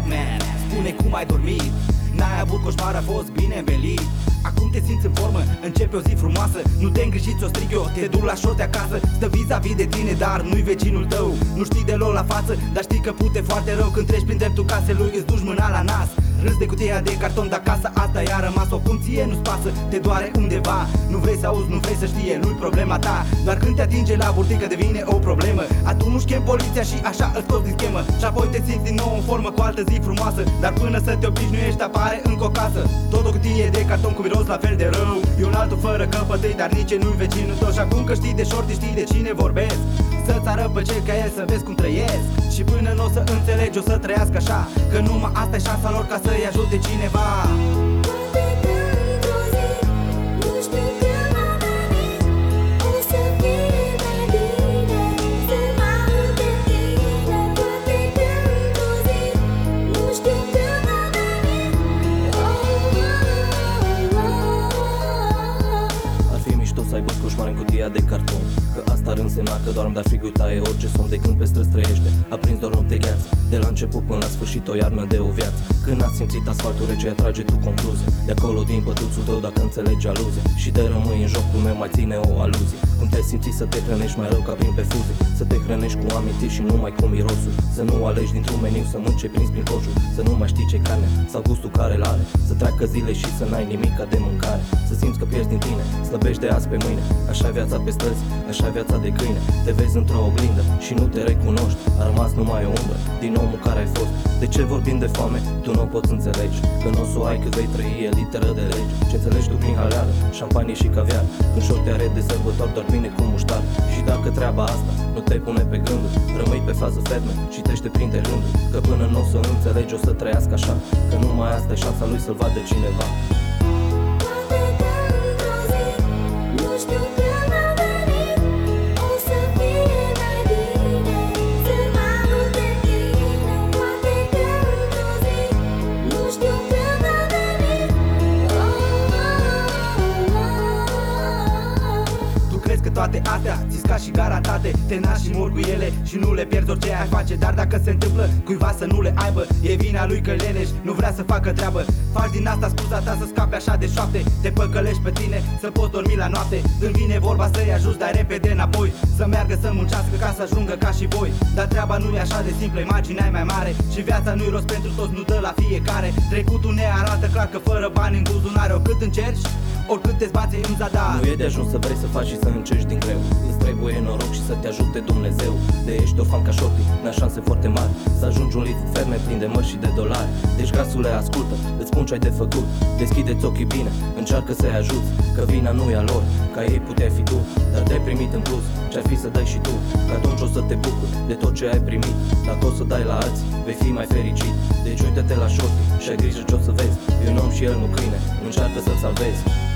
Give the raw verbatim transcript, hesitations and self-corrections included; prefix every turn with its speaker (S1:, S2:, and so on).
S1: Batman, spune cum ai dormit. N-ai avut coșmar, a fost bine învelit. Acum te simți în formă, începe o zi frumoasă. Nu te îngrijiți, o strig eu, te duc la șote acasă. Stă vis-a-vis de tine, dar nu-i vecinul tău. Nu știi deloc la față, dar știi că pute foarte rău. Când treci prin dreptul casei lui, îți duci mâna la nas. Râzi de cutia de carton, dar casa asta i-a rămas. O cum ție nu-ți pasă, te doare undeva. Nu vrei să auzi, nu vrei să știe, nu-i problema ta. Doar când te atinge la burtică devine o problemă. Atunci chem poliția și așa îl scoți din schemă. Și apoi te simți din nou în formă cu altă zi frumoasă. Dar până să te obișnuiești apare încă o casă. Tot o cutie de carton cu miros la fel de rău. E un altul fără căpătâi, dar nici nu-i vecinul tău. Și acum că știi de șorti, știi de cine vorbesc. Să-ți arăt pe cel ca el să vezi cum trăiesc. Și până n-o să înțelegi, o să trăiască așa. Că numai asta e șansa lor ca să-i ajute cineva.
S2: Să aibă coșmar în cutia de carton, că asta ar însemna că doar mi-ar fi taie orice somn de când pe străzi trăiește. Aprins doar noapte gheață, de la început până la sfârșit o iarnă de o viață. Când ați simțit asfaltul rece, atrage tu concluzie. De acolo din pătuțul tău dacă înțelegi aluzia. Și de rămâi în jocul meu mai ține o aluzie. Cum te-ai simțit să te hrănești mai rău ca prin perfuzie. Să te hrănești cu amintiri și numai cu mirosul. Să nu alegi dintr-un meniu, să mânci prins prin coșul. Să nu mai știi ce carne sau gustul care l-are. Să treacă zile și să n-ai nimic de mâncare. Să simți că pierzi din tine, slăbești de azi pe mâine. Așa viața pe străzi, așa viața de câine. Te vezi într-o oglindă și nu te recunoști. A rămas numai o umbră din omul care ai fost. De ce vorbim de foame? Tu nu o poți înțelegi. Că nu o să o ai cât vei trăi, e literă de lege. Ce înțelegi tu prin haleală, șampanie și caviar. Când șorte are de sărbători, doar bine cu muștar. Și dacă treaba asta nu te pune pe gânduri, rămâi pe fază ferme, citește printre rânduri. Că până nu o să înțelegi, o să trăiască așa. Că numai asta e șansa lui să-l vadă cineva.
S1: Toate astea ți-s ca și garantate. Te naști și mor cu ele și nu le pierzi orice ai face. Dar dacă se întâmplă cuiva să nu le aibă, e vina lui că leneș, nu vrea să facă treabă. Faci din asta scuza ta să scapi așa de șoapte. Te păcălești pe tine să poți dormi la noapte. Când vine vorba să-i ajuți, dai repede înapoi. Să meargă să muncească ca să ajungă ca și voi. Dar treaba nu e așa de simplă, imaginea e mai mare. Și viața nu-i rost pentru toți, nu dă la fiecare. Trecutul ne arată clar că fără bani în buzunare, oricât încerci, oricât te zbați în zadar.
S2: Nu e de ajuns să vrei să faci și să încerci din greu. Îți trebuie noroc și să te ajute Dumnezeu. De ești o fan ca șorti, n-ai șanse foarte mari să ajungi un lift ferme plin de măști și de dolari. Deci gasule ascultă, îți spun ce ai de făcut. Deschideți ochii bine, încearcă să-i ajuți. Că vina nu e a lor, ca ei puteai fi tu. Dar te-ai primit în plus, ce-ar fi să dai și tu. Că atunci o să te bucuri de tot ce ai primit. Dacă o să dai la alții, vei fi mai fericit. Deci uită-te la șorti și ai grijă ce o să vezi. E un om și el nu câine, încearcă să-l salvezi.